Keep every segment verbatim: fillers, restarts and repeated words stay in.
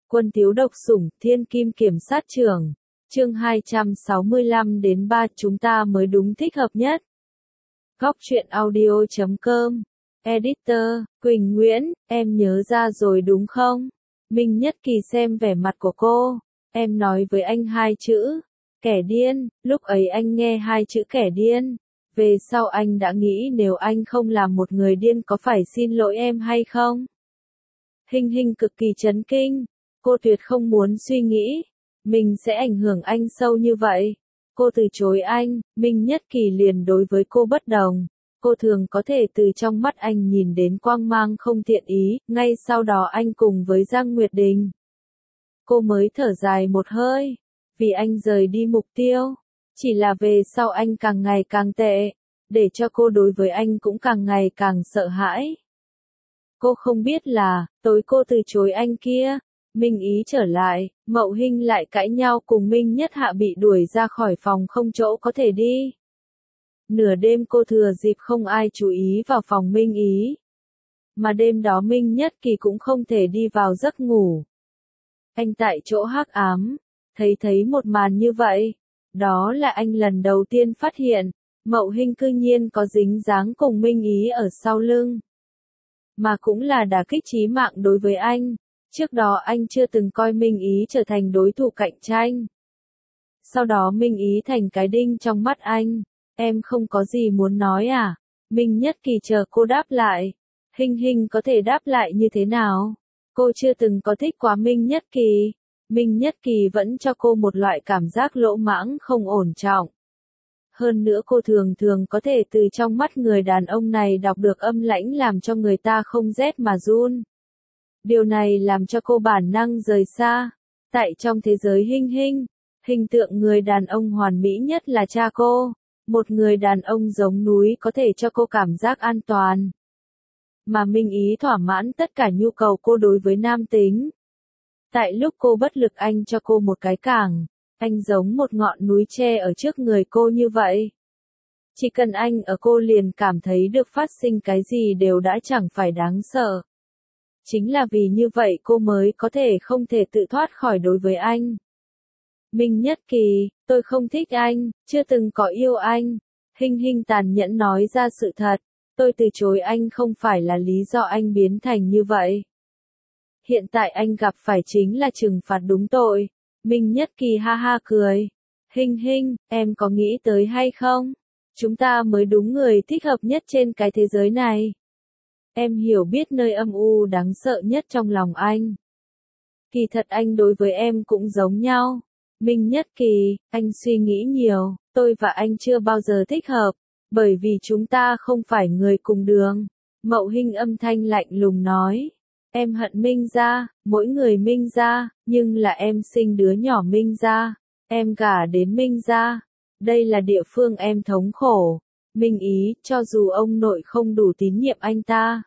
Quân Tiếu độc sủng, Thiên Kim Kiểm sát trưởng. Chương hai trăm sáu mươi lăm đến ba chúng ta mới đúng thích hợp nhất. Góc truyện audio chấm com. Editor, Quỳnh Nguyễn, em nhớ ra rồi đúng không? Minh Nhất Kỳ xem vẻ mặt của cô. Em nói với anh hai chữ. Kẻ điên, lúc ấy anh nghe hai chữ kẻ điên. Về sau anh đã nghĩ nếu anh không làm một người điên có phải xin lỗi em hay không? Hinh Hinh cực kỳ chấn kinh. Cô tuyệt không muốn suy nghĩ. Mình sẽ ảnh hưởng anh sâu như vậy. Cô từ chối anh, Minh Nhất Kỳ liền đối với cô bất đồng. Cô thường có thể từ trong mắt anh nhìn đến quang mang không thiện ý, ngay sau đó anh cùng với Giang Nguyệt Đình. Cô mới thở dài một hơi, vì anh rời đi mục tiêu. Chỉ là về sau anh càng ngày càng tệ, để cho cô đối với anh cũng càng ngày càng sợ hãi. Cô không biết là, tối cô từ chối anh kia, Minh Ý trở lại, Mậu Hinh lại cãi nhau cùng Minh Nhất Hạ bị đuổi ra khỏi phòng không chỗ có thể đi. Nửa đêm cô thừa dịp không ai chú ý vào phòng Minh Ý. Mà đêm đó Minh Nhất Kỳ cũng không thể đi vào giấc ngủ. Anh tại chỗ hắc ám, thấy thấy một màn như vậy. Đó là anh lần đầu tiên phát hiện, Mậu Hinh cư nhiên có dính dáng cùng Minh Ý ở sau lưng. Mà cũng là đả kích chí mạng đối với anh. Trước đó anh chưa từng coi Minh Ý trở thành đối thủ cạnh tranh. Sau đó Minh Ý thành cái đinh trong mắt anh. Em không có gì muốn nói à? Minh Nhất Kỳ chờ cô đáp lại. Hinh Hinh có thể đáp lại như thế nào? Cô chưa từng có thích quá Minh Nhất Kỳ. Minh Nhất Kỳ vẫn cho cô một loại cảm giác lỗ mãng không ổn trọng. Hơn nữa cô thường thường có thể từ trong mắt người đàn ông này đọc được âm lãnh làm cho người ta không rét mà run. Điều này làm cho cô bản năng rời xa. Tại trong thế giới Hinh Hinh, hình tượng người đàn ông hoàn mỹ nhất là cha cô. Một người đàn ông giống núi có thể cho cô cảm giác an toàn. Mà Minh Ý thỏa mãn tất cả nhu cầu cô đối với nam tính. Tại lúc cô bất lực anh cho cô một cái cảng. Anh giống một ngọn núi tre ở trước người cô như vậy. Chỉ cần anh ở cô liền cảm thấy được phát sinh cái gì đều đã chẳng phải đáng sợ. Chính là vì như vậy cô mới có thể không thể tự thoát khỏi đối với anh. Minh Nhất Kỳ, tôi không thích anh, chưa từng có yêu anh. Hinh Hinh tàn nhẫn nói ra sự thật. Tôi từ chối anh không phải là lý do anh biến thành như vậy. Hiện tại anh gặp phải chính là trừng phạt đúng tội. Minh Nhất Kỳ ha ha cười. Hinh Hinh, em có nghĩ tới hay không? Chúng ta mới đúng người thích hợp nhất trên cái thế giới này. Em hiểu biết nơi âm u đáng sợ nhất trong lòng anh. Kỳ thật anh đối với em cũng giống nhau. Minh Nhất Kỳ, anh suy nghĩ nhiều, tôi và anh chưa bao giờ thích hợp, bởi vì chúng ta không phải người cùng đường. Mậu Hinh âm thanh lạnh lùng nói. Em hận Minh gia, mỗi người Minh gia, nhưng là em sinh đứa nhỏ Minh gia. Em gả đến Minh gia. Đây là địa phương em thống khổ. Minh Ý, cho dù ông nội không đủ tín nhiệm anh ta.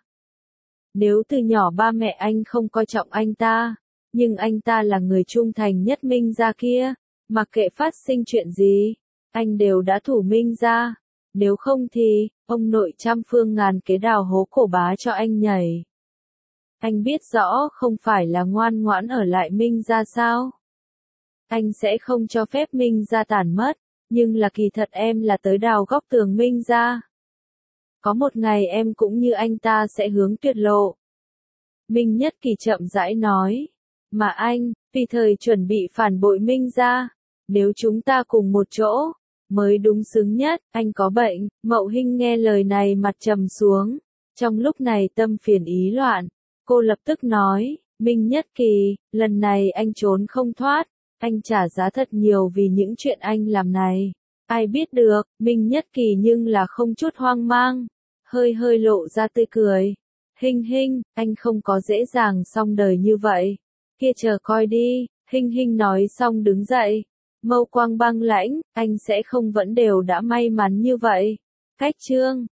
Nếu từ nhỏ ba mẹ anh không coi trọng anh ta, nhưng anh ta là người trung thành nhất Minh gia kia, mặc kệ phát sinh chuyện gì, anh đều đã thủ Minh gia. Nếu không thì, ông nội trăm phương ngàn kế đào hố cổ bá cho anh nhảy. Anh biết rõ không phải là ngoan ngoãn ở lại Minh gia sao? Anh sẽ không cho phép Minh gia tàn mất, nhưng là kỳ thật em là tới đào góc tường Minh gia. Có một ngày em cũng như anh ta sẽ hướng tuyệt lộ. Minh Nhất Kỳ chậm rãi nói. Mà anh, vì thời chuẩn bị phản bội Minh gia, nếu chúng ta cùng một chỗ, mới đúng xứng nhất, anh có bệnh. Mậu Hinh nghe lời này mặt trầm xuống. Trong lúc này tâm phiền ý loạn, cô lập tức nói, Minh Nhất Kỳ, lần này anh trốn không thoát, anh trả giá thật nhiều vì những chuyện anh làm này. Ai biết được, Minh Nhất Kỳ nhưng là không chút hoang mang, hơi hơi lộ ra tươi cười. Hinh Hinh, anh không có dễ dàng xong đời như vậy. Kia chờ coi đi, Hinh Hinh nói xong đứng dậy. Mâu quang băng lãnh, anh sẽ không vẫn đều đã may mắn như vậy. Cách chương.